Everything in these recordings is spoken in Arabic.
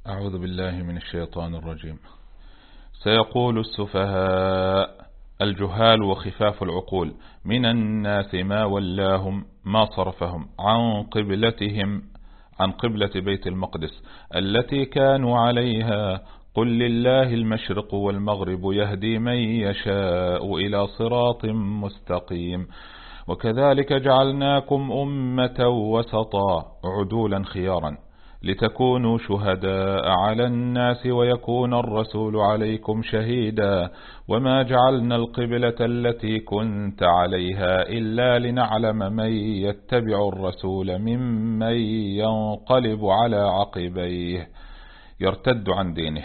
أعوذ بالله من الشيطان الرجيم. سيقول السفهاء الجهال وخفاف العقول من الناس ما ولاهم ما صرفهم عن قبلة بيت المقدس التي كانوا عليها، قل لله المشرق والمغرب يهدي من يشاء إلى صراط مستقيم. وكذلك جعلناكم أمة وسطا عدولا خيارا لتكونوا شهداء على الناس ويكون الرسول عليكم شهيدا، وما جعلنا القبلة التي كنت عليها إلا لنعلم من يتبع الرسول ممن ينقلب على عقبيه يرتد عن دينه.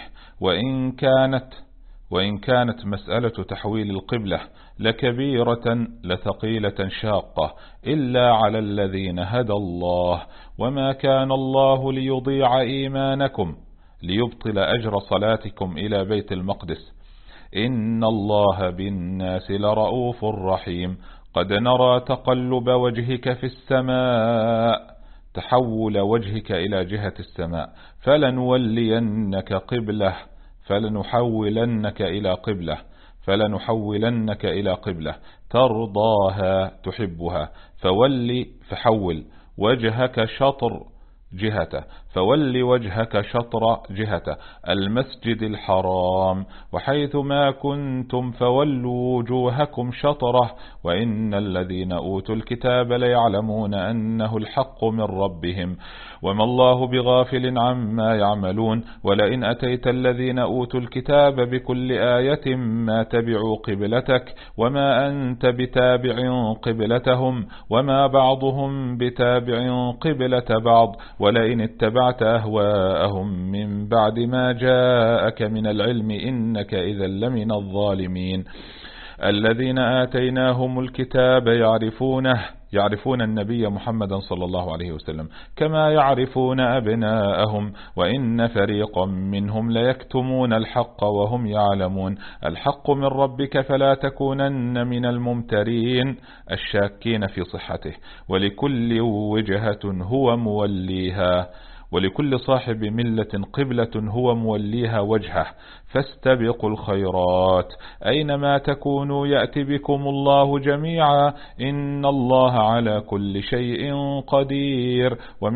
وإن كانت مسألة تحويل القبلة لكبيرة لثقيلة شاقة إلا على الذين هدى الله، وما كان الله ليضيع إيمانكم ليبطل أجر صلاتكم إلى بيت المقدس، إن الله بالناس لرؤوف رحيم. قد نرى تقلب وجهك في السماء، تحول وجهك إلى جهة السماء، فلنحولنك إلى قبلة ترضاها تحبها، فول وجهك شطر جهته المسجد الحرام، وحيث ما كنتم فولوا وجوهكم شطره، وإن الذين أوتوا الكتاب ليعلمون أنه الحق من ربهم، وما الله بغافل عما يعملون. ولئن أتيت الذين أوتوا الكتاب بكل آية ما تبعوا قبلتك، وما أنت بتابع قبلتهم، وما بعضهم بتابع قبلة بعض، ولئن اتبعت أهواءهم من بعد ما جاءك من العلم إنك إذا لمن الظالمين. الذين آتيناهم الكتاب يعرفون النبي محمد صلى الله عليه وسلم كما يعرفون أبناءهم، وإن فريقا منهم ليكتمون الحق وهم يعلمون. الحق من ربك فلا تكونن من الممترين الشاكين في صحته، ولكل صاحب ملة قبلة هو موليها وجهه، فاستبقوا الخيرات أينما تكونوا يأتي بكم الله جميعا، إن الله على كل شيء قدير.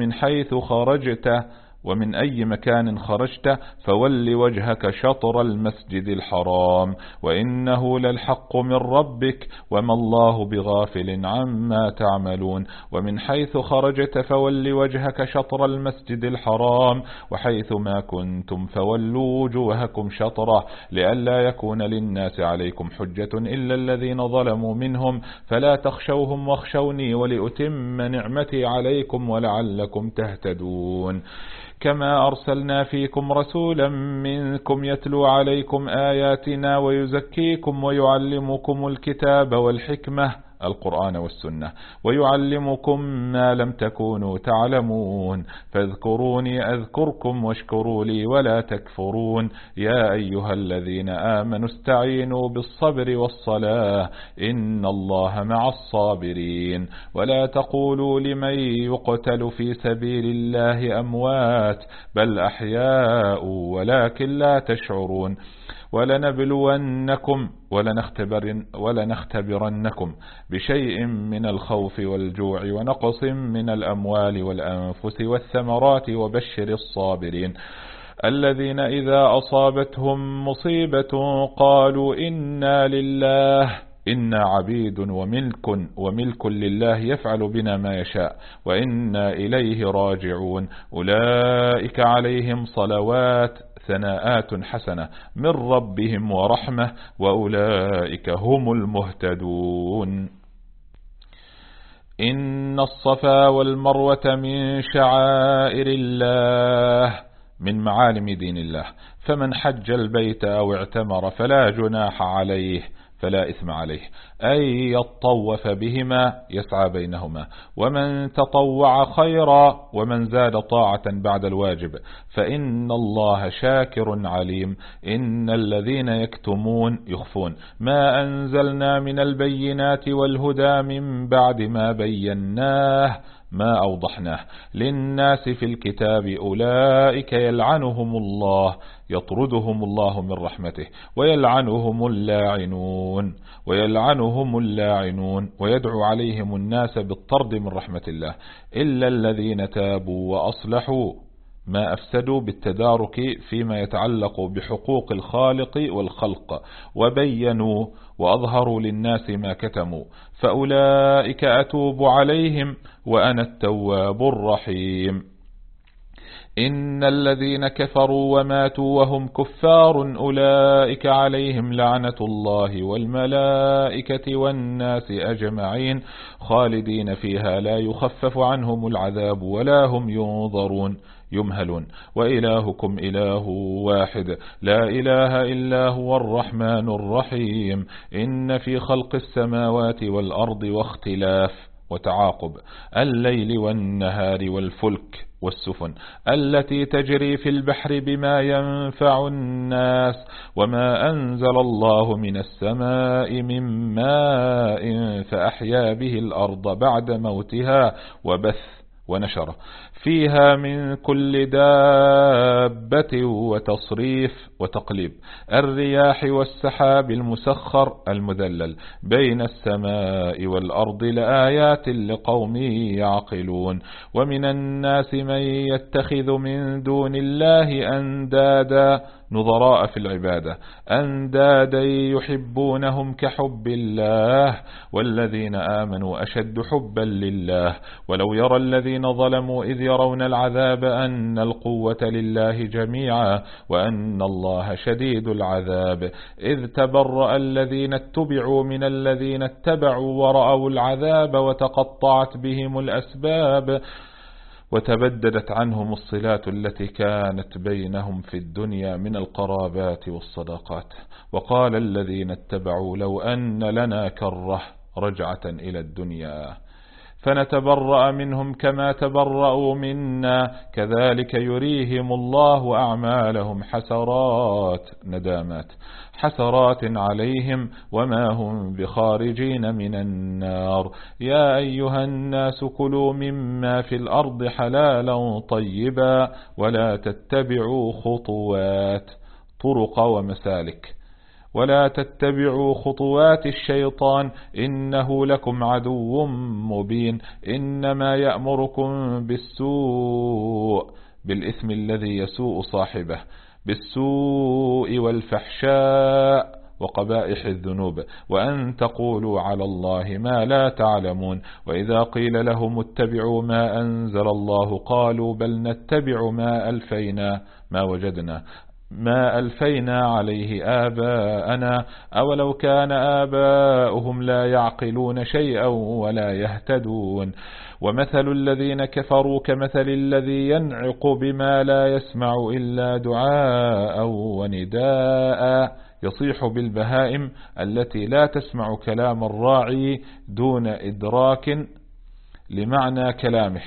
ومن أي مكان خرجت فول وجهك شطر المسجد الحرام، وإنه للحق من ربك، وما الله بغافل عما تعملون. ومن حيث خرجت فول وجهك شطر المسجد الحرام، وحيث ما كنتم فولوا وجوهكم شطره، لئلا يكون للناس عليكم حجة إلا الذين ظلموا منهم، فلا تخشوهم واخشوني ولأتم نعمتي عليكم ولعلكم تهتدون. كما أرسلنا فيكم رسولا منكم يتلو عليكم آياتنا ويزكيكم ويعلمكم الكتاب والحكمة القرآن والسنة، ويعلمكم ما لم تكونوا تعلمون، فاذكروني أذكركم واشكروا لي ولا تكفرون. يا أيها الذين آمنوا استعينوا بالصبر والصلاة إن الله مع الصابرين. ولا تقولوا لمن يقتل في سبيل الله أموات بل أحياء ولكن لا تشعرون. ولنختبرنكم بشيء من الخوف والجوع ونقص من الأموال والأنفس والثمرات وبشر الصابرين الذين إذا أصابتهم مصيبة قالوا إنا عبيد وملك لله يفعل بنا ما يشاء وإنا إليه راجعون. أولئك عليهم صلوات ثناءات حسنة من ربهم ورحمة وأولئك هم المهتدون. إن الصفا والمروة من شعائر الله من معالم دين الله، فمن حج البيت أو اعتمر فلا جناح عليه فلا إثم عليه أن يطوف بهما يسعى بينهما، ومن تطوع خيرا ومن زاد طاعة بعد الواجب فإن الله شاكر عليم. إن الذين يخفون ما أنزلنا من البينات والهدى من بعد ما بيناه ما أوضحناه للناس في الكتاب أولئك يلعنهم الله يطردهم الله من رحمته ويلعنهم اللاعنون ويدعو عليهم الناس بالطرد من رحمة الله إلا الذين تابوا وأصلحوا ما أفسدوا بالتدارك فيما يتعلق بحقوق الخالق والخلق وبينوا وأظهروا للناس ما كتموا فأولئك أتوب عليهم وأنا التواب الرحيم. إن الذين كفروا وماتوا وهم كفار أولئك عليهم لعنة الله والملائكة والناس أجمعين خالدين فيها لا يخفف عنهم العذاب ولا هم يمهلون وإلهكم إله واحد لا إله إلا هو الرحمن الرحيم. إن في خلق السماوات والأرض واختلاف وتعاقب الليل والنهار والفلك والسفن التي تجري في البحر بما ينفع الناس وما أنزل الله من السماء من ماء فأحيا به الأرض بعد موتها وبث ونشر فيها من كل دابة وتصريف وتقليب الرياح والسحاب المسخر المذلل بين السماء والأرض لآيات لقوم يعقلون. ومن الناس من يتخذ من دون الله أندادا نظراء في العبادة أندادا يحبونهم كحب الله والذين آمنوا أشد حبا لله ولو يرى الذين ظلموا إذ يرون العذاب أن القوة لله جميعا وأن الله شديد العذاب إذ تبرأ الذين اتبعوا من الذين اتبعوا ورأوا العذاب وتقطعت بهم الأسباب وتبددت عنهم الصلات التي كانت بينهم في الدنيا من القرابات والصداقات. وقال الذين اتبعوا لو أن لنا كرة رجعة إلى الدنيا فنتبرأ منهم كما تبرأوا منا كذلك يريهم الله أعمالهم حسرات ندامات حسرات عليهم وما هم بخارجين من النار. يا أيها الناس كلوا مما في الأرض حلالا طيبا ولا تتبعوا خطوات طرق ومسالك ولا تتبعوا خطوات الشيطان إنه لكم عدو مبين إنما يأمركم بالإثم الذي يسوء صاحبه بالسوء والفحشاء وقبائح الذنوب وأن تقولوا على الله ما لا تعلمون. وإذا قيل لهم اتبعوا ما أنزل الله قالوا بل نتبع ما ألفينا عليه آباءنا أولو كان آباؤهم لا يعقلون شيئا ولا يهتدون. ومثل الذين كفروا كمثل الذي ينعق بما لا يسمع إلا دعاء ونداء يصيح بالبهائم التي لا تسمع كلام الراعي دون إدراك لمعنى كلامه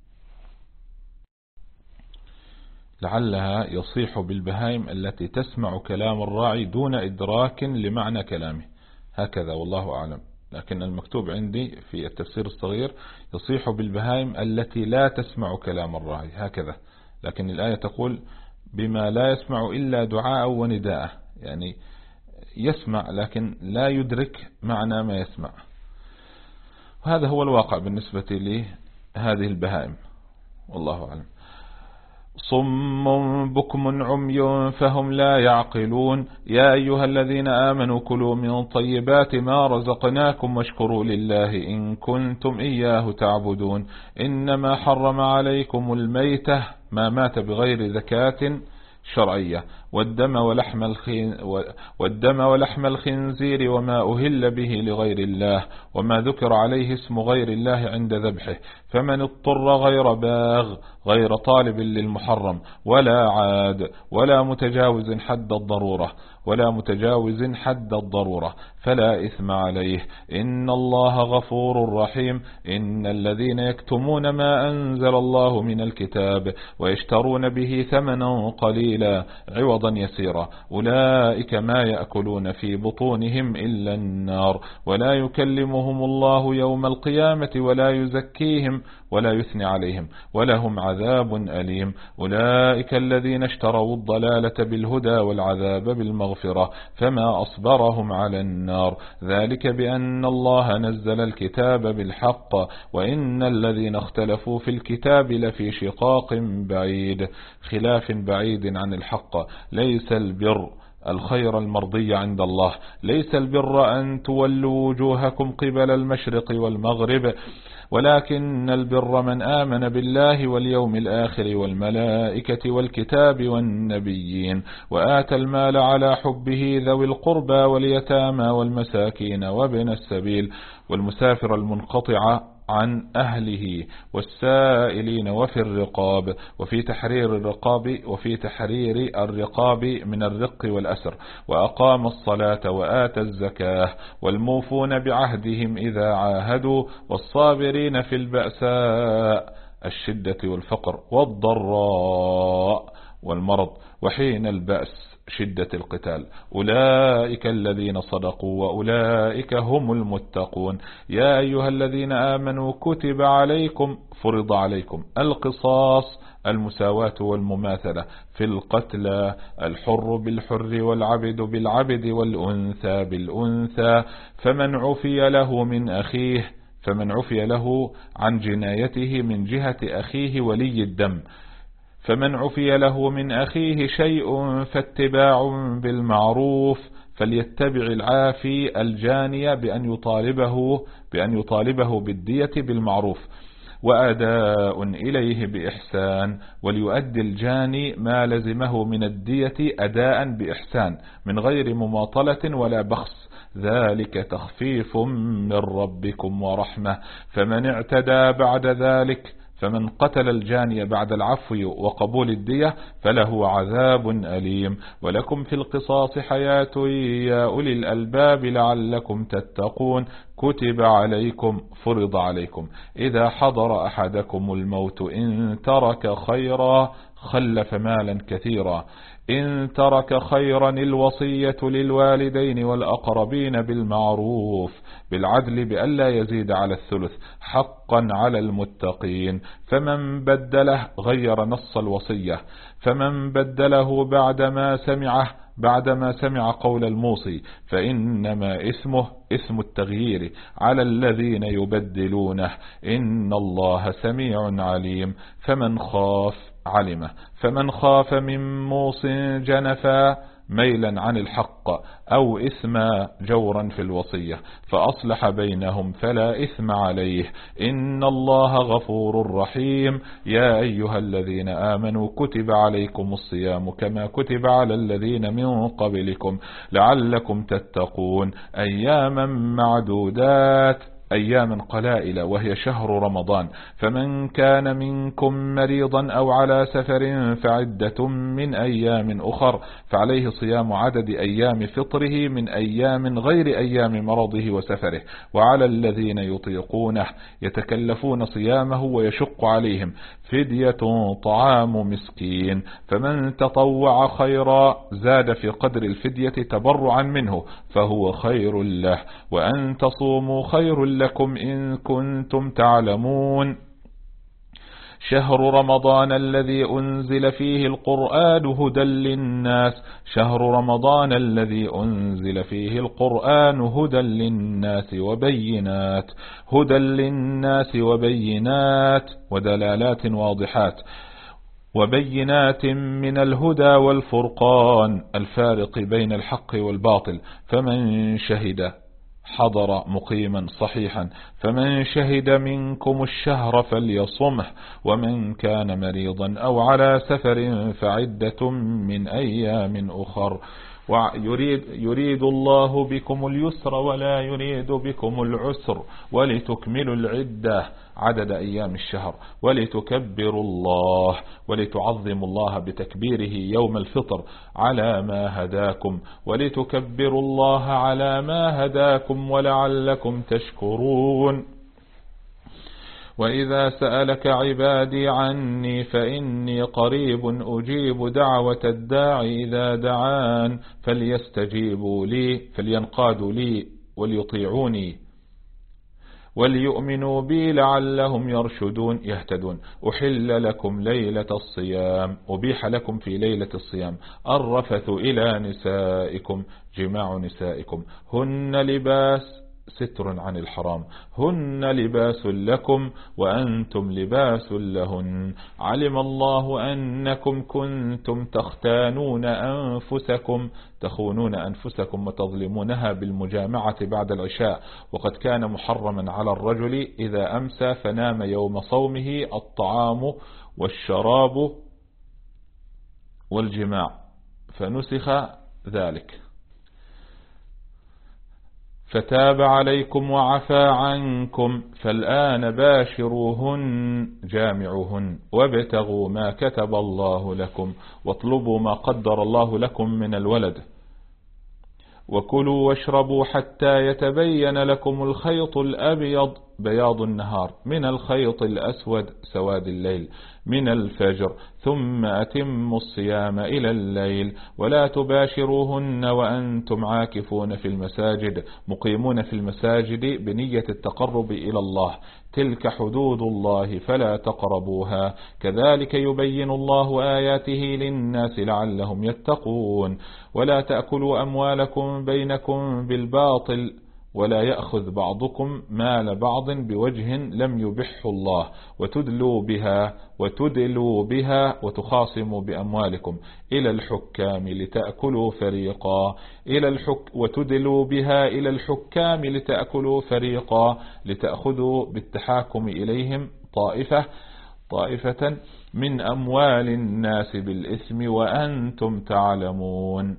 لعلها يصيح بالبهائم التي تسمع كلام الراعي دون إدراك لمعنى كلامه هكذا والله أعلم. لكن المكتوب عندي في التفسير الصغير يصيح بالبهائم التي لا تسمع كلام الراعي هكذا. لكن الآية تقول بما لا يسمع إلا دعاء ونداء يعني يسمع لكن لا يدرك معنى ما يسمع. وهذا هو الواقع بالنسبة لهذه البهائم والله أعلم. صم بكم عمي فهم لا يعقلون. يا أيها الذين آمنوا كلوا من طيبات ما رزقناكم واشكروا لله إن كنتم إياه تعبدون. إنما حرم عليكم الميتة ما مات بغير زكاة شرعية والدم ولحم الخنزير وما أهل به لغير الله وما ذكر عليه اسم غير الله عند ذبحه فمن اضطر غير باغ غير طالب للمحرم ولا عاد ولا متجاوز حد الضرورة فلا إثم عليه إن الله غفور رحيم. إن الذين يكتمون ما أنزل الله من الكتاب ويشترون به ثمنا قليلا عوضا يسيرا أولئك ما يأكلون في بطونهم إلا النار ولا يكلمهم الله يوم القيامة ولا يزكيهم ولا يثني عليهم ولهم عذاب أليم. أولئك الذين اشتروا الضلالة بالهدى والعذاب بالمغفرة فما أصبرهم على النار، ذلك بأن الله نزل الكتاب بالحق وإن الذين اختلفوا في الكتاب لفي شقاق بعيد، خلاف بعيد عن الحق. ليس البر الخير المرضي عند الله، ليس البر أن تولوا وجوهكم قبل المشرق والمغرب، ولكن البر من آمن بالله واليوم الآخر والملائكة والكتاب والنبيين وآتى المال على حبه ذوي القربى واليتامى والمساكين وابن السبيل والمسافر المنقطع عن أهله والسائلين وفي الرقاب وفي تحرير الرقاب من الرق والأسر، وأقام الصلاة وآتى الزكاة والموفون بعهدهم إذا عاهدوا والصابرين في البأساء الشدة والفقر والضراء والمرض وحين البأس شدة القتال. أولئك الذين صدقوا وأولئك هم المتقون. يا أيها الذين آمنوا كتب عليكم فرض عليكم القصاص، المساواة والمماثلة في القتلى، الحر بالحر والعبد بالعبد والأنثى بالأنثى، فمن عفي له عن جنايته من جهة أخيه ولي الدم، فمن عفي له من أخيه شيء فاتباع بالمعروف، فليتبع العافي الجاني بأن يطالبه بالدية بالمعروف وأداء إليه بإحسان، وليؤدي الجاني ما لزمه من الدية أداء بإحسان من غير مماطلة ولا بخس، ذلك تخفيف من ربكم ورحمة. فمن اعتدى بعد ذلك، فمن قتل الجاني بعد العفو وقبول الدية فله عذاب أليم. ولكم في القصاص حياة يا أولي الألباب لعلكم تتقون. كتب عليكم فرض عليكم إذا حضر أحدكم الموت إن ترك خيرا خلف مالا كثيرا، إن ترك خيرا الوصية للوالدين والأقربين بالمعروف بالعدل بألا يزيد على الثلث حقا على المتقين. فمن بدله غير نص الوصية، فمن بدله بعدما سمع قول الموصي فإنما اسم التغيير على الذين يبدلونه، إن الله سميع عليم. فمن خاف من موص جنفا ميلا عن الحق أو إثما جورا في الوصية فأصلح بينهم فلا إثم عليه، إن الله غفور رحيم. يا أيها الذين آمنوا كتب عليكم الصيام كما كتب على الذين من قبلكم لعلكم تتقون، أياما معدودات، أياما قلائل وهي شهر رمضان، فمن كان منكم مريضا أو على سفر فعدة من أيام أخر، فعليه صيام عدد أيام فطره من أيام غير أيام مرضه وسفره. وعلى الذين يطيقونه يتكلفون صيامه ويشق عليهم فدية طعام مسكين، فمن تطوع خيرا زاد في قدر الفدية تبرعا منه فهو خير له، وأن تصوموا خير لكم إن كنتم تعلمون. شهر رمضان الذي أنزل فيه القرآن هدى للناس، شهر رمضان الذي أنزل فيه القرآن هدى للناس وبينات ودلالات واضحات وبينات من الهدى والفرقان الفارق بين الحق والباطل، فمن شهد حضر مقيما صحيحا، فمن شهد منكم الشهر فليصمه، ومن كان مريضا أو على سفر فعدة من أيام أخر. يريد الله بكم اليسر ولا يريد بكم العسر ولتكملوا العدة عدد أيام الشهر ولتكبروا الله ولتعظموا الله بتكبيره يوم الفطر على ما هداكم ولتكبروا الله على ما هداكم ولعلكم تشكرون. وإذا سألك عبادي عني فإني قريب أجيب دعوة الداعي إذا دعان فلينقادوا لي وليطيعوني وليؤمنوا بي لعلهم يرشدون يهتدون. أحل لكم ليلة الصيام، أبيح لكم في ليلة الصيام الرفث إلى نسائكم، جماع نسائكم، هن لباس، ستر عن الحرام، هن لباس لكم وأنتم لباس لهن، علم الله أنكم كنتم تختانون أنفسكم، تخونون أنفسكم وتظلمونها بالمجامعة بعد العشاء، وقد كان محرما على الرجل إذا أمسى فنام يوم صومه الطعام والشراب والجماع، فنسخ ذلك. فتاب عليكم وعفى عنكم، فالآن باشروهن، جامعوهن، وابتغوا ما كتب الله لكم، واطلبوا ما قدر الله لكم من الولد، وكلوا واشربوا حتى يتبين لكم الخيط الأبيض بياض النهار من الخيط الأسود سواد الليل من الفجر، ثم أتموا الصيام إلى الليل، ولا تباشروهن وأنتم عاكفون في المساجد، مقيمون في المساجد بنية التقرب إلى الله، تلك حدود الله فلا تقربوها، كذلك يبين الله آياته للناس لعلهم يتقون. ولا تأكلوا أموالكم بينكم بالباطل، ولا يأخذ بعضكم مال بعض بوجه لم يبحه الله، وتدلوا بها وتخاصموا بأموالكم إلى الحكام لتأكلوا فريقا، وتدلوا بها إلى الحكام لتأكلوا فريقا، لتأخذوا بالتحاكم إليهم طائفة من أموال الناس بالإثم وأنتم تعلمون.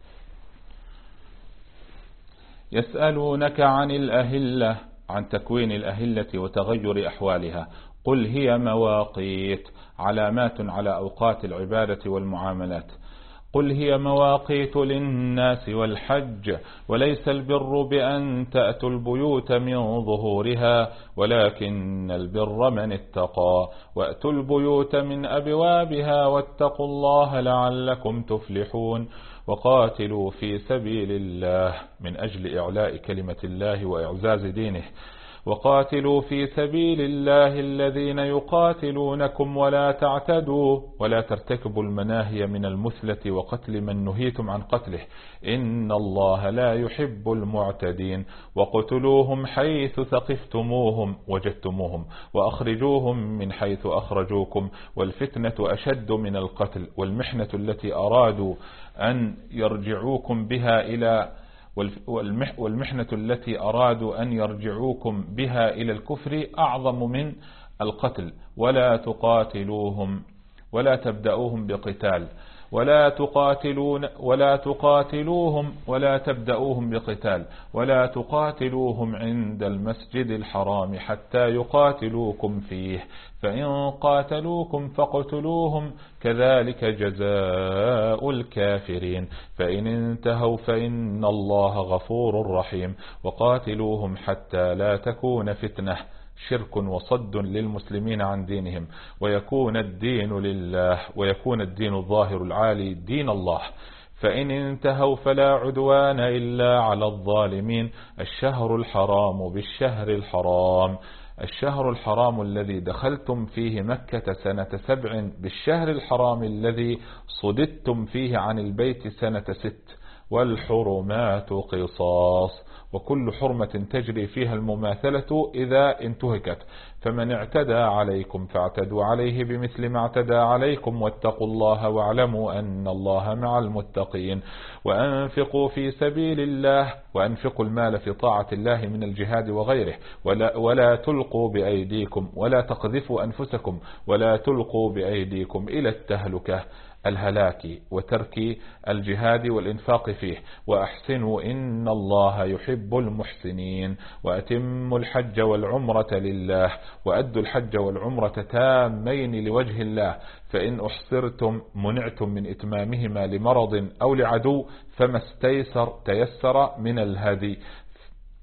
يسألونك عن الأهلة، عن تكوين الأهلة وتغير أحوالها، قل هي مواقيت، علامات على أوقات العبادة والمعاملات. قل هي مواقيت للناس والحج، وليس البر بأن تأتوا البيوت من ظهورها، ولكن البر من اتقى، وأتوا البيوت من أبوابها، واتقوا الله لعلكم تفلحون. وقاتلوا في سبيل الله من أجل إعلاء كلمة الله وإعزاز دينه، وقاتلوا في سبيل الله الذين يقاتلونكم ولا تعتدوا، ولا ترتكبوا المناهي من المثلة وقتل من نهيتم عن قتله، إن الله لا يحب المعتدين. وقتلوهم حيث ثقفتموهم وجدتموهم، وأخرجوهم من حيث أخرجوكم، والفتنة أشد من القتل، والمحنة التي أرادوا أن يرجعوكم بها إلى الكفر أعظم من القتل. ولا تقاتلوهم ولا تبدأوهم بقتال، ولا تقاتلوهم عند المسجد الحرام حتى يقاتلوكم فيه، فإن قاتلوكم فاقتلوهم، كذلك جزاء الكافرين، فإن انتهوا فإن الله غفور رحيم. وقاتلوهم حتى لا تكون فتنة، شرك وصد للمسلمين عن دينهم، ويكون الدين لله، ويكون الدين الظاهر العالي دين الله، فإن انتهوا فلا عدوان إلا على الظالمين. الشهر الحرام بالشهر الحرام، الشهر الحرام الذي دخلتم فيه مكة سنة 7 بالشهر الحرام الذي صددتم فيه عن البيت سنة 6، والحرمات قصاص، وكل حرمة تجري فيها المماثلة إذا انتهكت، فمن اعتدى عليكم فاعتدوا عليه بمثل ما اعتدى عليكم، واتقوا الله واعلموا أن الله مع المتقين. وأنفقوا في سبيل الله، وأنفقوا المال في طاعة الله من الجهاد وغيره، ولا تلقوا بأيديكم، ولا تقذفوا أنفسكم، ولا تلقوا بأيديكم إلى التهلكة، الهلاك، وترك الجهاد والإنفاق فيه. وأحسنوا إن الله يحب المحسنين. وأتموا الحج والعمرة لله، وأدوا الحج والعمرة تامين لوجه الله، فإن أحصرتم منعتم من إتمامهما لمرض أو لعدو فما تيسر من الهدي،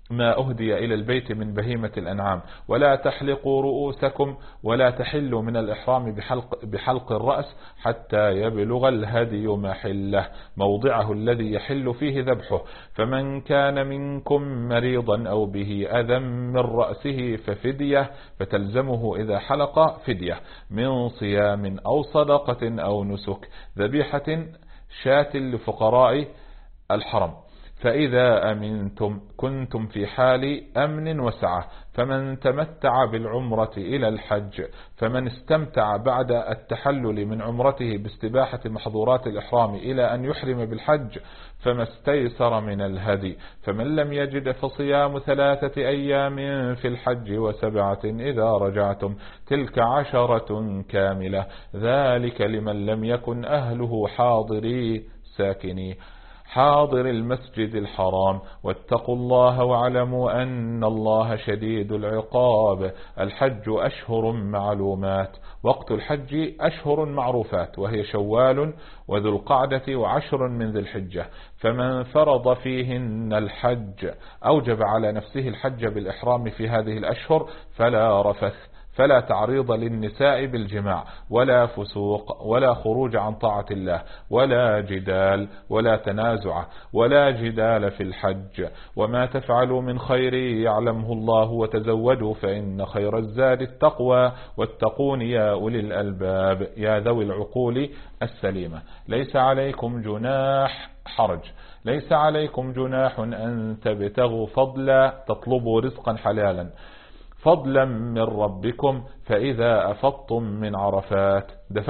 ما أهدي إلى البيت من بهيمة الأنعام، ولا تحلقوا رؤوسكم، ولا تحلوا من الإحرام بحلق الرأس حتى يبلغ الهدي محله موضعه الذي يحل فيه ذبحه. فمن كان منكم مريضا أو به أذى من رأسه ففدية، فتلزمه إذا حلق فدية من صيام أو صدقة أو نسك، ذبيحة شاة لفقراء الحرم. فإذا أمنتم كنتم في حال أمن وسعة. فمن تمتع بالعمرة إلى الحج، فمن استمتع بعد التحلل من عمرته باستباحة محظورات الإحرام إلى أن يحرم بالحج فما استيسر من الهدي. فمن لم يجد فصيام 3 أيام في الحج و7 إذا رجعتم، تلك 10 كاملة، ذلك لمن لم يكن أهله حاضري ساكني حاضر المسجد الحرام. واتقوا الله واعلموا أن الله شديد العقاب. الحج أشهر معلومات، وقت الحج أشهر معروفات، وهي شوال وذو القعدة و10 من ذي الحجة. فمن فرض فيهن الحج أوجب على نفسه الحج بالإحرام في هذه الأشهر، فلا رفث، فلا تعريض للنساء بالجماع، ولا فسوق، ولا خروج عن طاعة الله، ولا جدال، ولا تنازع، ولا جدال في الحج. وما تفعلوا من خير يعلمه الله، وتزودوا فإن خير الزاد التقوى، واتقون يا أولي الألباب يا ذوي العقول السليمة. ليس عليكم جناح حرج، ليس عليكم جناح أن تبتغوا فضلا، تطلبوا رزقا حلالا فضلا من ربكم، فإذا أفضتم من عرفات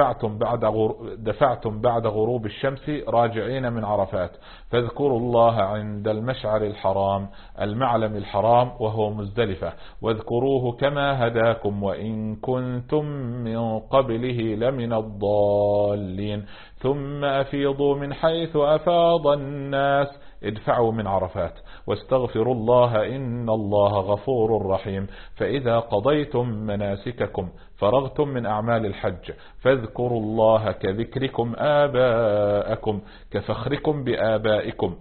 دفعتم بعد غروب الشمس راجعين من عرفات، فاذكروا الله عند المشعر الحرام، المعلم الحرام وهو مزدلفة، واذكروه كما هداكم وإن كنتم من قبله لمن الضالين. ثم أفيضوا من حيث أفاض الناس، ادفعوا من عرفات، واستغفروا الله إن الله غفور رحيم. فإذا قضيتم مناسككم فرغتم من أعمال الحج، فاذكروا الله كذكركم آباءكم، كفخركم بآبائكم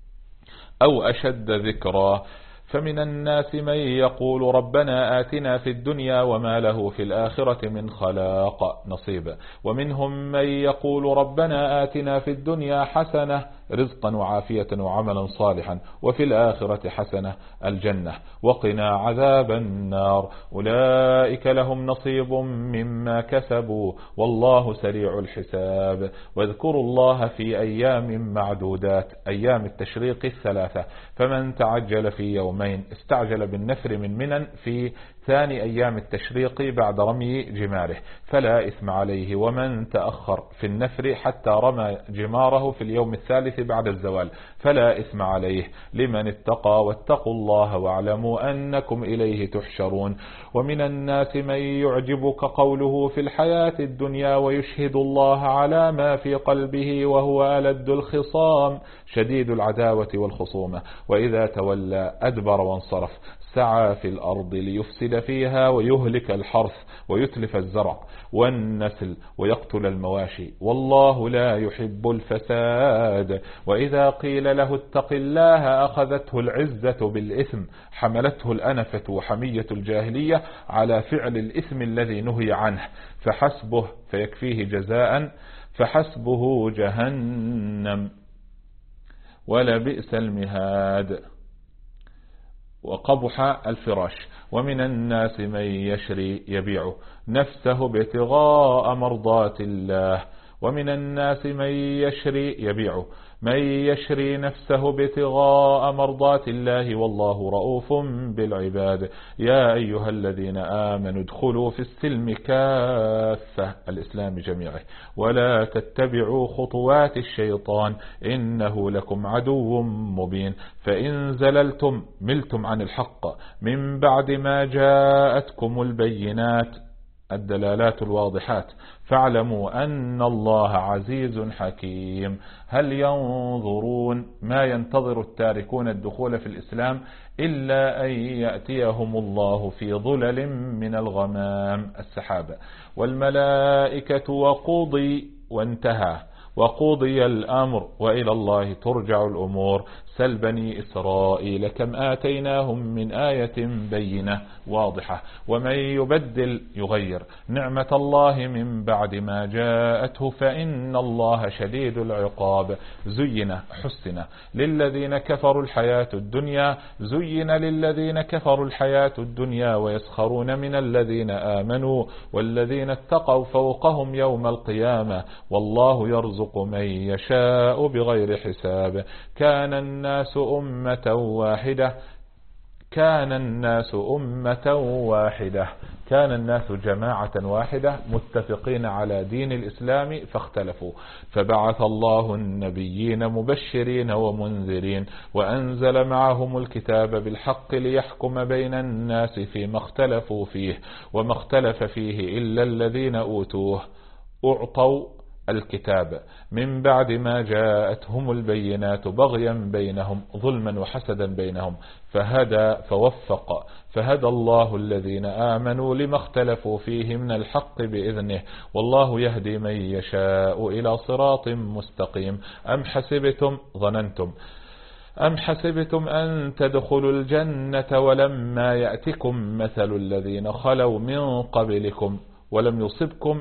أو أشد ذكرا. فمن الناس من يقول ربنا آتنا في الدنيا وما له في الآخرة من خلاق نصيب، ومنهم من يقول ربنا آتنا في الدنيا حسنة رزقا وعافية وعملا صالحا، وفي الآخرة حسنة الجنة، وقنا عذاب النار. أولئك لهم نصيب مما كسبوا والله سريع الحساب. واذكروا الله في أيام معدودات، أيام التشريق 3. فمن تعجل في يومين استعجل بالنفر من منى في ثاني أيام التشريق بعد رمي جماره فلا إثم عليه، ومن تأخر في النفر حتى رمى جماره في اليوم الثالث بعد الزوال فلا إثم عليه، لمن اتقى. واتقوا الله واعلموا أنكم إليه تحشرون. ومن الناس من يعجبك قوله في الحياة الدنيا ويشهد الله على ما في قلبه وهو ألد الخصام شديد العداوة والخصومة، وإذا تولى أدبر وانصرف، سعى في الأرض ليفسد فيها ويهلك الحرث ويتلف الزرع والنسل ويقتل المواشي، والله لا يحب الفساد. وإذا قيل له اتق الله أخذته العزة بالإثم، حملته الأنفة وحمية الجاهلية على فعل الإثم الذي نهي عنه، فحسبه فيكفيه جزاء فحسبه جهنم ولبئس المهاد وقبح الفراش. ومن الناس من يشري يبيع نفسه ابتغاء مرضات الله، ومن الناس من يشري نفسه ابتغاء مرضات الله والله رؤوف بالعباد. يا أيها الذين آمنوا ادخلوا في السلم كافة، الإسلام جميعه، ولا تتبعوا خطوات الشيطان إنه لكم عدو مبين. فإن زللتم ملتم عن الحق من بعد ما جاءتكم البينات الدلالات الواضحات، فاعلموا أن الله عزيز حكيم. هل ينظرون ما ينتظر التاركون الدخول في الإسلام إلا أن يأتيهم الله في ظلل من الغمام السحابة والملائكة وقضي وانتهى وقضي الأمر وإلى الله ترجع الأمور. سل بني إسرائيل كم آتيناهم من آية بينة واضحة. ومن يبدل يغير نعمة الله من بعد ما جاءته فإن الله شديد العقاب. زين حسن للذين كفروا الحياة الدنيا زين للذين كفروا الحياة الدنيا ويسخرون من الذين آمنوا والذين اتقوا فوقهم يوم القيامة والله يرزق من يشاء بغير حساب. كان الناس أمة واحدة كان الناس جماعة واحدة متفقين على دين الإسلام فاختلفوا فبعث الله النبيين مبشرين ومنذرين وأنزل معهم الكتاب بالحق ليحكم بين الناس فيما اختلفوا فيه وما اختلف فيه إلا الذين أعطوا الكتاب من بعد ما جاءتهم البينات بغيا بينهم ظلما وحسدا بينهم فهدى الله الذين آمنوا لما اختلفوا فيه من الحق بإذنه والله يهدي من يشاء إلى صراط مستقيم. أم حسبتم أن تدخلوا الجنة ولما يأتكم مثل الذين خلوا من قبلكم ولم يصبكم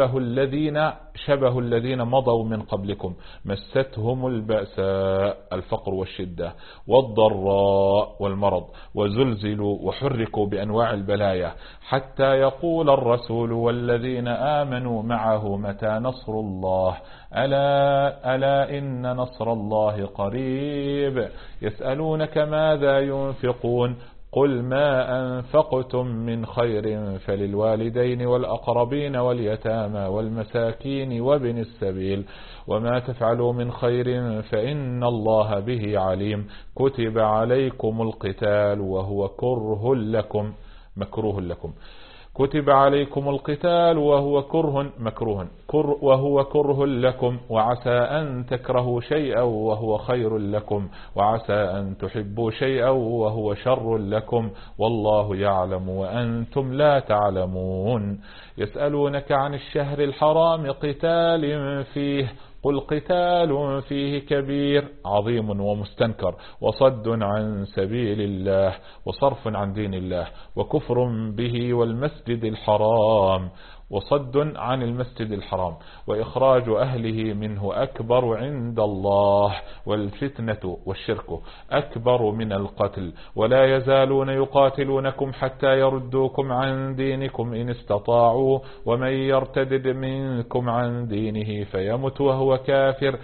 شبه الذين مضوا من قبلكم مستهم البأساء الفقر والشدة والضراء والمرض وزلزلوا وحركوا بأنواع البلايا حتى يقول الرسول والذين آمنوا معه متى نصر الله ألا إن نصر الله قريب. يسألونك ماذا ينفقون قل ما أنفقتم من خير فللوالدين والأقربين واليتامى والمساكين وابن السبيل وما تفعلوا من خير فإن الله به عليم. كتب عليكم القتال وهو مكروه لكم كتب عليكم القتال وهو كره لكم وعسى أن تكرهوا شيئا وهو خير لكم وعسى أن تحبوا شيئا وهو شر لكم والله يعلم وأنتم لا تعلمون. يسألونك عن الشهر الحرام قتال فيه قل قتال فيه كبير عظيم ومستنكر وصد عن سبيل الله وصرف عن دين الله وكفر به والمسجد الحرام وصد عن المسجد الحرام وإخراج أهله منه أكبر عند الله والفتنة والشرك أكبر من القتل ولا يزالون يقاتلونكم حتى يردوكم عن دينكم إن استطاعوا ومن يرتدد منكم عن دينه فيمت وهو كافر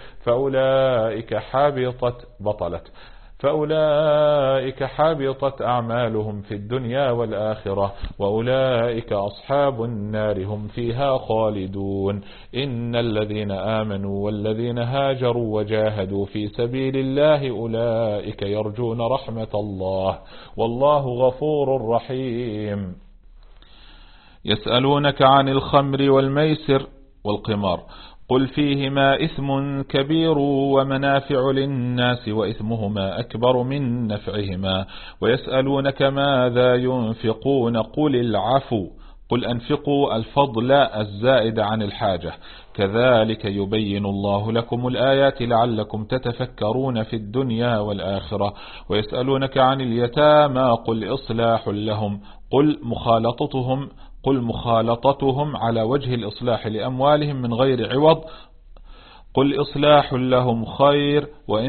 فأولئك حبطت أعمالهم في الدنيا والآخرة وأولئك أصحاب النار هم فيها خالدون. إن الذين آمنوا والذين هاجروا وجاهدوا في سبيل الله أولئك يرجون رحمة الله والله غفور رحيم. يسألونك عن الخمر والميسر والقمار قل فيهما إثم كبير ومنافع للناس وإثمهما أكبر من نفعهما ويسألونك ماذا ينفقون قل العفو قل أنفقوا الفضل الزائد عن الحاجة كذلك يبين الله لكم الآيات لعلكم تتفكرون في الدنيا والآخرة. ويسألونك عن اليتامى قل إصلاح لهم قل مخالطتهم على وجه الإصلاح لأموالهم من غير عوض قل إصلاح لهم خير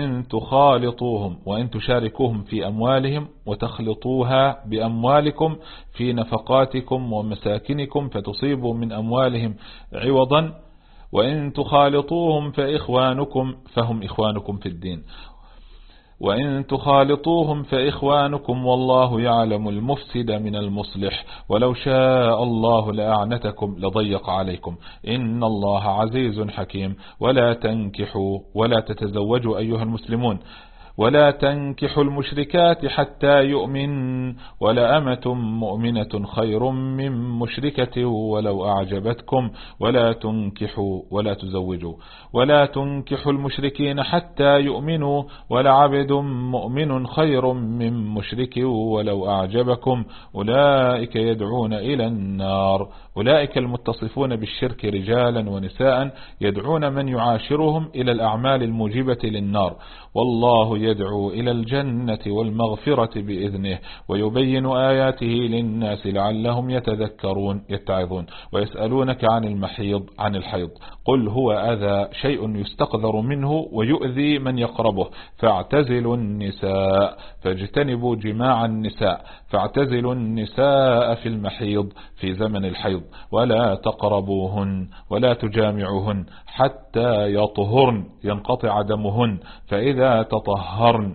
وإن تشاركوهم في أموالهم وتخلطوها بأموالكم في نفقاتكم ومساكنكم فتصيبوا من أموالهم عوضا وإن تخالطوهم فهم إخوانكم في الدين وإن تخالطوهم فإخوانكم والله يعلم المفسد من المصلح ولو شاء الله لأعنتكم لضيق عليكم إن الله عزيز حكيم. ولا تنكحوا ولا تتزوجوا أيها المسلمون ولا تنكحوا المشركات حتى يؤمن ولأمة مؤمنة خير من مشركة ولو أعجبتكم ولا تزوجوا ولا تنكحوا المشركين حتى يؤمنوا ولعبد مؤمن خير من مشرك ولو أعجبكم أولئك يدعون إلى النار. أولئك المتصفون بالشرك رجالا ونساء يدعون من يعاشرهم إلى الأعمال الموجبة للنار، والله يدعو إلى الجنة والمغفرة بإذنه ويبين آياته للناس لعلهم يتعظون. ويسألونك عن الحيض قل هو أذى شيء يستقذر منه ويؤذي من يقربه فاعتزلوا النساء فاجتنبوا جماع النساء فاعتزلوا النساء في المحيض في زمن الحيض ولا تقربوهن ولا تجامعوهن حتى يطهرن ينقطع دمهن فإذا تطهرن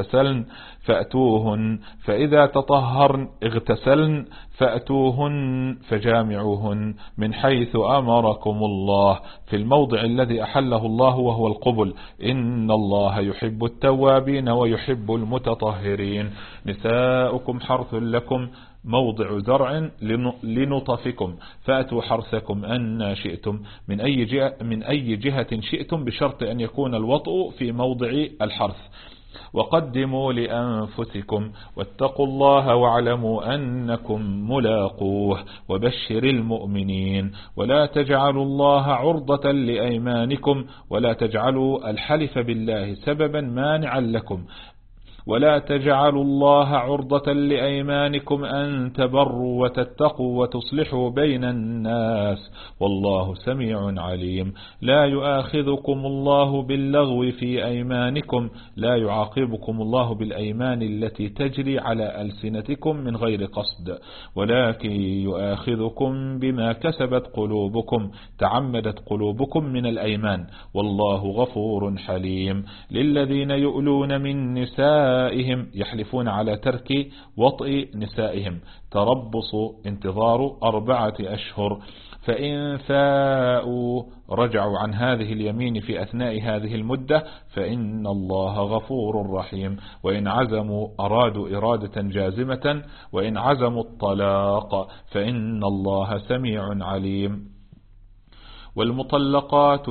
اغتسلن فأتوهن فجامعوهن من حيث أمركم الله في الموضع الذي أحله الله وهو القبل إن الله يحب التوابين ويحب المتطهرين. نساؤكم حرث لكم موضع زرع لنطفكم فأتوا حرثكم أن شئتم من أي جهة شئتم بشرط أن يكون الوطء في موضع الحرث. وقدموا لأنفسكم واتقوا الله واعلموا أنكم ملاقوه وبشر المؤمنين. ولا تجعلوا الله عرضة لأيمانكم ولا تجعلوا الحلف بالله سببا مانعا لكم ولا تجعلوا الله عرضة لأيمانكم أن تبروا وتتقوا وتصلحوا بين الناس والله سميع عليم. لا يؤاخذكم الله باللغو في أيمانكم لا يعاقبكم الله بالأيمان التي تجري على ألسنتكم من غير قصد ولكن يؤاخذكم بما كسبت قلوبكم تعمدت قلوبكم من الأيمان والله غفور حليم. للذين يؤلون من نسائهم يحلفون على ترك وطئ نسائهم تربص انتظار 4 أشهر فإن فاءوا رجعوا عن هذه اليمين في أثناء هذه المدة فإن الله غفور رحيم. وإن عزموا أرادوا إرادة جازمة وإن عزموا الطلاق فإن الله سميع عليم. والمطلقات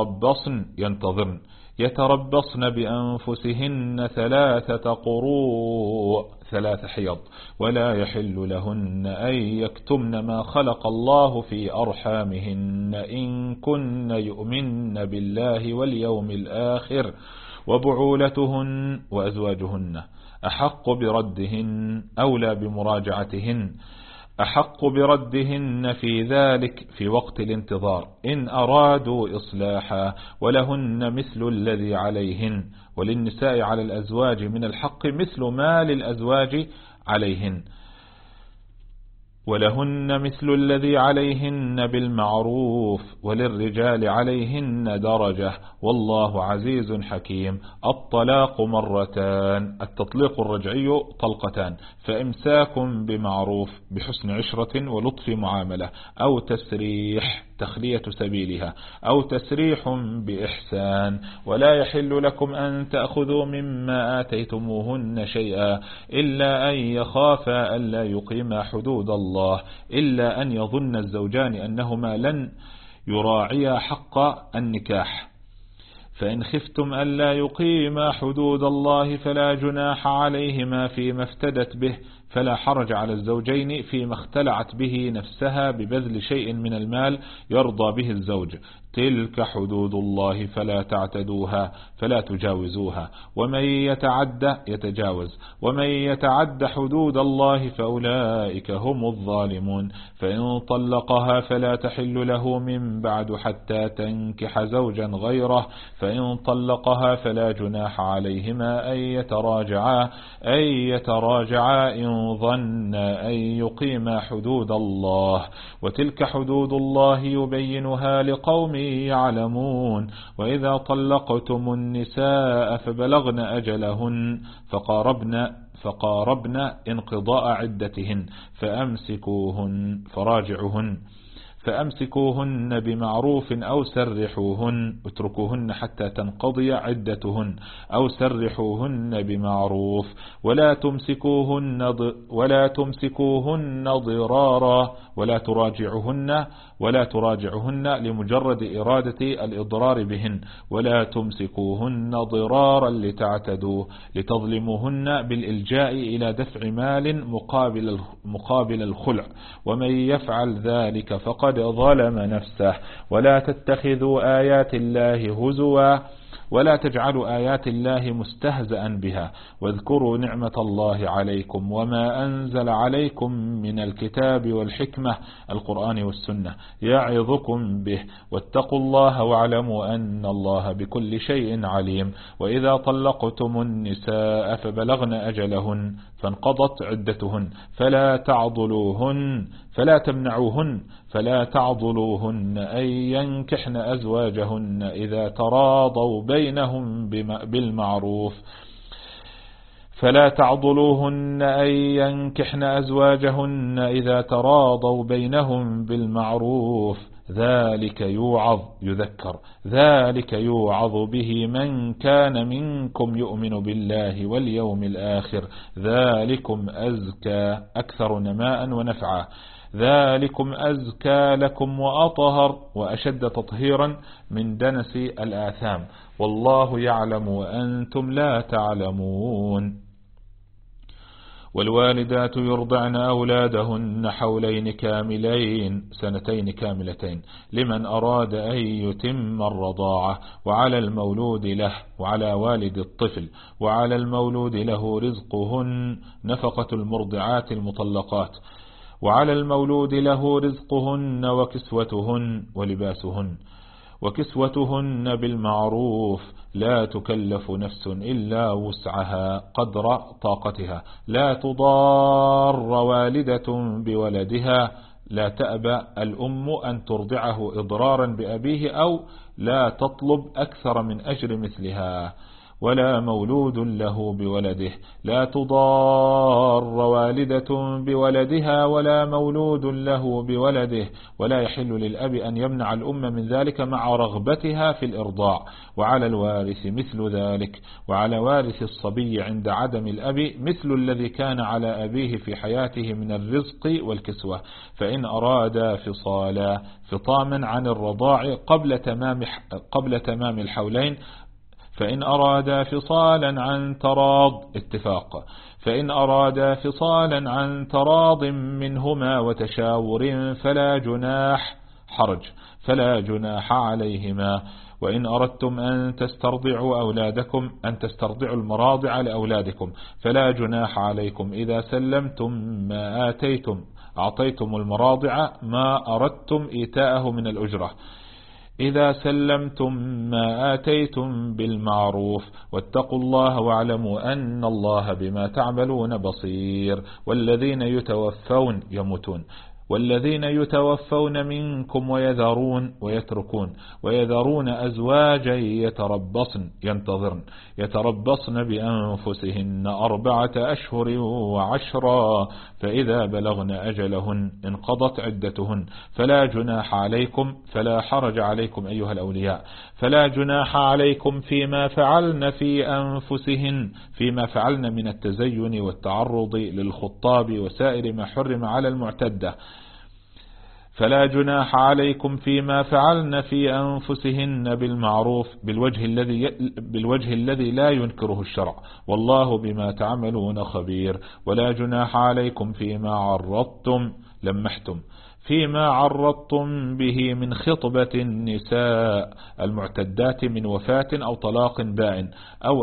يتربصن بأنفسهن 3 قروء 3 حيض ولا يحل لهن أن يكتمن ما خلق الله في أرحامهن إن كن يؤمن بالله واليوم الآخر وبعولتهن وأزواجهن أحق بردهن أولى بمراجعتهن أحق بردهن في ذلك في وقت الانتظار إن أرادوا إصلاحا ولهن مثل الذي عليهن وللنساء على الأزواج من الحق مثل ما للأزواج عليهن ولهن مثل الذي عليهن بالمعروف وللرجال عليهن درجة والله عزيز حكيم. الطلاق 2 التطليق الرجعي 2 طلقتان فإمساك بمعروف بحسن عشرة ولطف معاملة أو تسريح تخلية سبيلها أو تسريح بإحسان. ولا يحل لكم أن تأخذوا مما آتيتموهن شيئا إلا أن يخافا ألا يقيما حدود الله إلا أن يظن الزوجان أنهما لن يراعيا حق النكاح فإن خفتم ألا يقيما حدود الله فلا جناح عليهما فيما افتدت به فلا حرج على الزوجين فيما اختلعت به نفسها ببذل شيء من المال يرضى به الزوج. تلك حدود الله فلا تعتدوها فلا تجاوزوها ومن يتعد حدود الله فأولئك هم الظالمون. فإن طلقها فلا تحل له من بعد حتى تنكح زوجا غيره فإن طلقها فلا جناح عليهما أن يتراجعا إن ظنا أن يقيما حدود الله وتلك حدود الله يبينها لقوم يعلمون. وإذا طلقتم النساء فبلغن أجلهن فقاربن انقضاء عدتهن فراجعوهن فأمسكوهن بمعروف أو سرحوهن، اتركوهن حتى تنقضي عدتهن، أو سرحوهن بمعروف. ولا تمسكوهن ضرارا، ولا تراجعهن لمجرد إرادة الإضرار بهن، ولا تمسكوهن ضرارا لتعتدوا لتظلموهن بالإلجاء إلى دفع مال مقابل الخلع، ومن يفعل ذلك فقد ظلم نفسه. ولا تتخذوا آيات الله هزوا، ولا تجعلوا آيات الله مستهزأ بها، واذكروا نعمة الله عليكم وما أنزل عليكم من الكتاب والحكمة، القرآن والسنة، يعظكم به، واتقوا الله واعلموا أن الله بكل شيء عليم. وإذا طلقتم النساء فبلغن أجلهن فانقضت عدتهن فلا تعضلوهن أن ينكحن أزواجهن إذا تراضوا بينهم بالمعروف، ذلك يوعظ به من كان منكم يؤمن بالله واليوم الآخر، ذلكم أزكى أكثر نماء ونفعا، ذلكم أزكى لكم وأطهر وأشد تطهيرا من دنس الآثام، والله يعلم وأنتم لا تعلمون. والوالدات يرضعن أولادهن حولين كاملين، سنتين كاملتين، لمن أراد أن يتم الرضاعة، وعلى المولود له وعلى والد الطفل وعلى المولود له رزقهن، نفقة المرضعات المطلقات، وعلى المولود له رزقهن وكسوتهن وكسوتهن بالمعروف، لا تكلف نفس إلا وسعها قدر طاقتها، لا تضار والدة بولدها، لا تأبى الأم أن ترضعه إضرارا بأبيه أو لا تطلب أكثر من أجر مثلها، ولا مولود له بولده، لا تضار والدة بولدها ولا مولود له بولده، ولا يحل للأب أن يمنع الأم من ذلك مع رغبتها في الإرضاع، وعلى الوارث مثل ذلك، وعلى وارث الصبي عند عدم الأب مثل الذي كان على أبيه في حياته من الرزق والكسوة، فإن أرادا فطاما عن الرضاع قبل تمام الحولين، فإن أرادا فصالا عن تراض منهما وتشاور فلا جناح عليهما. وإن أردتم أن تسترضعوا المراضع لأولادكم فلا جناح عليكم إذا سلمتم ما أعطيتم المراضع ما أردتم إيتاءه من الأجرة، إذا سلمتم ما آتيتم بالمعروف، واتقوا الله واعلموا أن الله بما تعملون بصير. والذين يتوفون منكم ويذرون أزواجا يتربصن بأنفسهن 4 أشهر و10، فإذا بلغن أجلهن انقضت عدتهن فلا حرج عليكم أيها الأولياء، فلا جناح عليكم فيما فعلن من التزين والتعرض للخطاب وسائر ما حرم على المعتدة، فلا جناح عليكم فيما فعلن في أنفسهن بالمعروف بالوجه الذي لا ينكره الشرع، والله بما تعملون خبير. ولا جناح عليكم فيما عرضتم به من خطبة النساء المعتدات من وفاة أو طلاق بائن، أو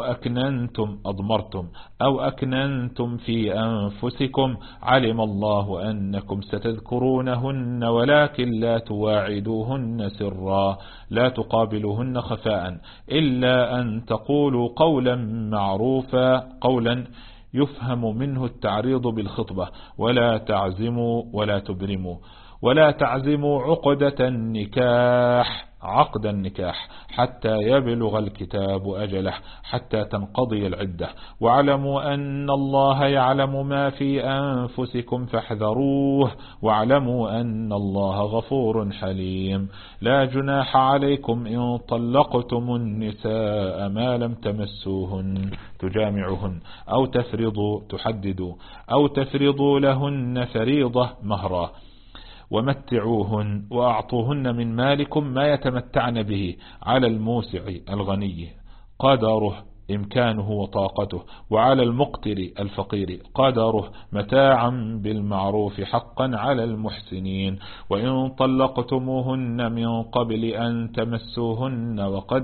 أكننتم في أنفسكم، علم الله أنكم ستذكرونهن ولكن لا تواعدوهن سرا، لا تقابلوهن خفاء، إلا أن تقولوا قولا معروفا، قولا يفهم منه التعريض بالخطبة، ولا تعزموا ولا تبرموا، ولا تعزموا عقد النكاح حتى يبلغ الكتاب أجله حتى تنقضي العدة، واعلموا أن الله يعلم ما في أنفسكم فاحذروه، واعلموا أن الله غفور حليم. لا جناح عليكم إن طلقتم النساء ما لم تمسوهن تجامعهن أو تفرضوا لهن فريضة مهرا، ومتعوهن وأعطوهن من مالكم ما يتمتعن به، على الموسع الغني قدره إمكانه وطاقته، وعلى المقتر الفقير قدره، متاعا بالمعروف حقا على المحسنين. وإن طلقتموهن من قبل أن تمسوهن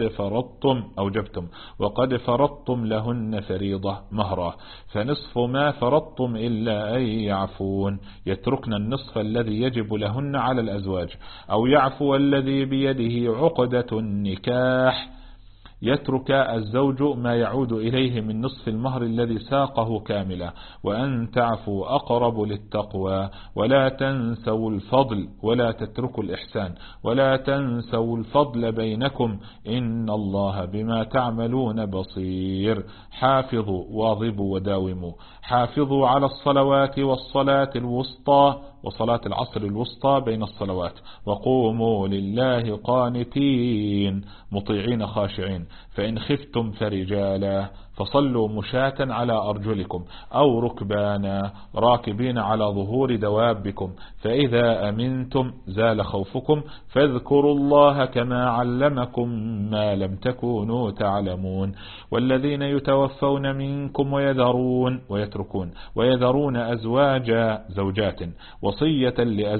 وقد فرضتم لهن فريضة مهرا، فنصف ما فرضتم إلا أن يعفون، يتركن النصف الذي يجب لهن على الأزواج، أو يعفو الذي بيده عقدة النكاح، يترك الزوج ما يعود إليه من نصف المهر الذي ساقه كاملا. وأن تعفوا أقرب للتقوى، ولا تنسوا الفضل ولا تتركوا الإحسان، ولا تنسوا الفضل بينكم، إن الله بما تعملون بصير. حافظوا واظبوا وداوموا، حافظوا على الصلوات والصلاة الوسطى وصلاة العصر الوسطى بين الصلوات، وقوموا لله قانتين مطيعين خاشعين، فإن خفتم فرجالا فصلوا مشاة على أرجلكم، أو ركبانا راكبين على ظهور دوابكم، فإذا أمنتم زال خوفكم، فاذكروا الله كما علمكم ما لم تكونوا تعلمون. والذين يتوفون منكم ويذرون زوجات وصية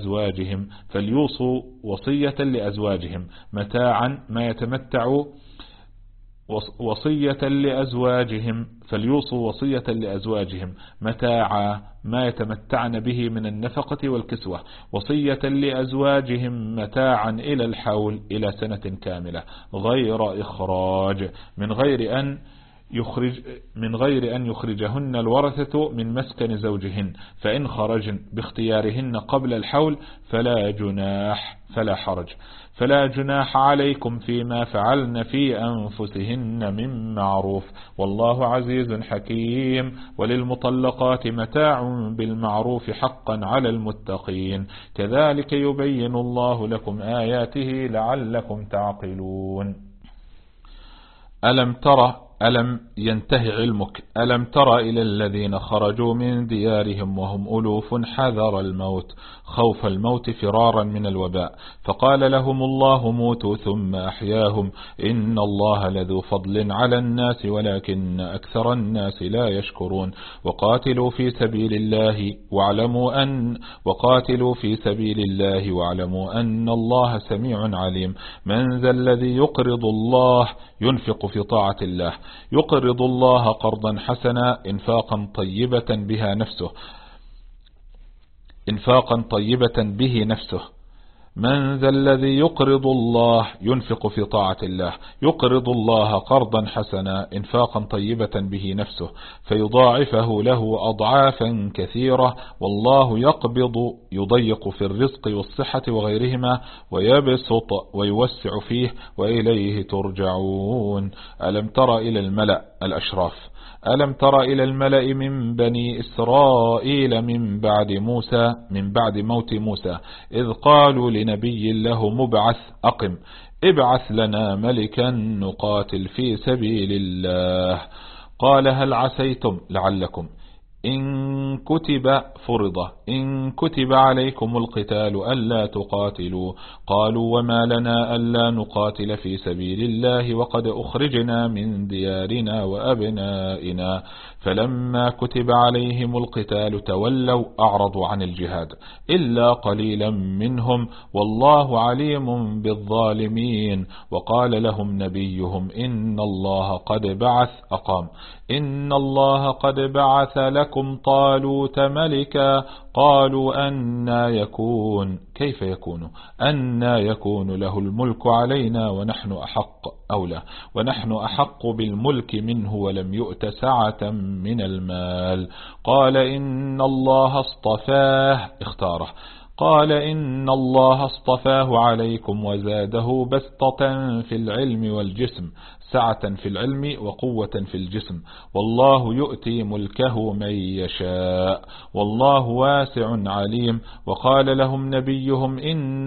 لأزواجهم متاعا ما يتمتعوا فليوصوا وصية لأزواجهم متاعا ما يتمتعن به من النفقة والكسوة، وصية لأزواجهم متاعا إلى الحول إلى سنة كاملة، غير إخراج، من غير أن يخرجهن الورثة من مسكن زوجهن، فإن خرجن باختيارهن قبل الحول فلا جناح عليكم فيما فعلن في أنفسهن من معروف، والله عزيز حكيم. وللمطلقات متاع بالمعروف حقا على المتقين، كذلك يبين الله لكم آياته لعلكم تعقلون. ألم ينتهي علمك؟ ألم تر إلى الذين خرجوا من ديارهم وهم ألوف حذر الموت، خوف الموت فرارا من الوباء، فقال لهم الله موتوا ثم أحياهم، إن الله لذو فضل على الناس ولكن أكثر الناس لا يشكرون. وقاتلوا في سبيل الله واعلموا أن الله سميع عليم. من ذا الذي يقرض الله ينفق في طاعة الله، يقرض الله قرضا حسنا إنفاقا طيبة به نفسه. من ذا الذي يقرض الله ينفق في طاعة الله، يقرض الله قرضا حسنا إنفاقا طيبة به نفسه، فيضاعفه له أضعافا كثيرة، والله يضيق في الرزق والصحة وغيرهما، ويبسط ويوسع فيه، وإليه ترجعون. ألم تر إلى الملأ الأشراف، ألم تر إلى الملأ من بني إسرائيل من بعد موت موسى إذ قالوا لنبي له ابعث لنا ملكا نقاتل في سبيل الله، قال هل عسيتم لعلكم إن كتب عليكم القتال ألا تقاتلوا، قالوا وما لنا ألا نقاتل في سبيل الله وقد أخرجنا من ديارنا وأبنائنا، فلما كتب عليهم القتال تولوا أعرضوا عن الجهاد إلا قليلا منهم، والله عليم بالظالمين. وقال لهم نبيهم إن الله قد بعث لكم طالوت ملكا، قالوا كيف يكون له الملك علينا ونحن أحق بالملك منه ولم يؤت سعة من المال، قال إن الله اختاره، قال إن الله اصطفاه عليكم وزاده بسطة في العلم والجسم، سعة في العلم وقوة في الجسم، والله يؤتي ملكه من يشاء والله واسع عليم. وقال لهم نبيهم إن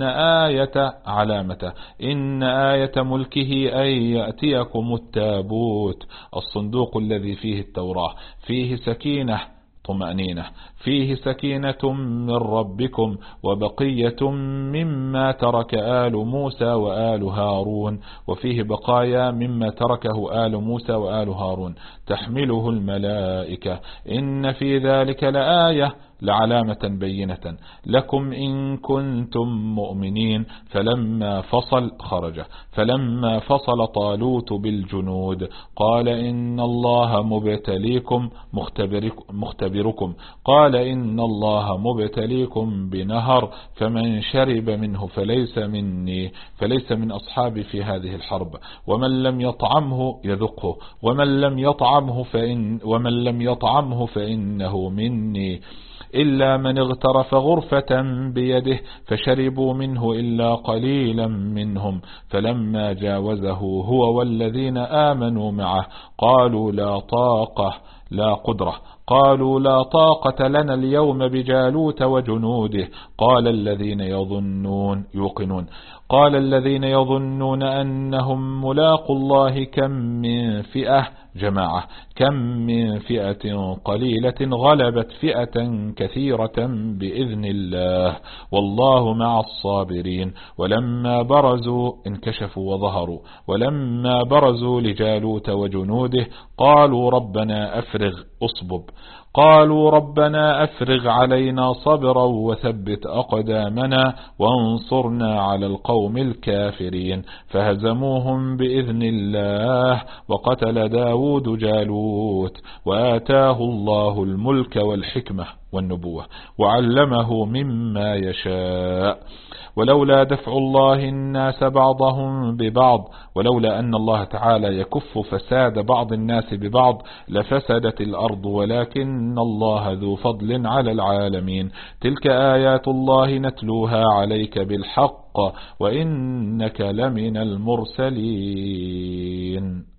آية ملكه أن يأتيكم التابوت، الصندوق الذي فيه التوراة، فيه سكينة طمأنينة، فيه سكينة من ربكم وبقية مما ترك آل موسى وآل هارون، وفيه بقايا مما تركه آل موسى وآل هارون تحمله الملائكة، إن في ذلك لآية لعلامة بينة لكم إن كنتم مؤمنين. فلما فصل طالوت بالجنود قال إن الله مختبركم قال إن الله مبتليكم بنهر، فمن شرب منه فليس من أصحابي في هذه الحرب، ومن لم يطعمه يذقه، ومن لم يطعمه فإنه مني، إلا من اغترف غرفة بيده فشربوا منه إلا قليلا منهم، فلما جاوزه هو والذين آمنوا معه قالوا لا طاقة لنا اليوم بجالوت وجنوده. قال الذين يظنون أنهم ملاقوا الله كم من فئة قليلة غلبت فئة كثيرة بإذن الله والله مع الصابرين. ولما برزوا انكشفوا وظهروا، ولما برزوا لجالوت وجنوده قالوا ربنا أفرغ علينا صبرا وثبت أقدامنا وانصرنا على القوم الكافرين، فهزموهم بإذن الله وقتل داود جالوت وآتاه الله الملك والحكمة والنبوة وعلمه مما يشاء. ولولا دفع الله الناس بعضهم ببعض، ولولا أن الله تعالى يكف فساد بعض الناس ببعض لفسدت الأرض، ولكن الله ذو فضل على العالمين. تلك آيات الله نتلوها عليك بالحق وإنك لمن المرسلين.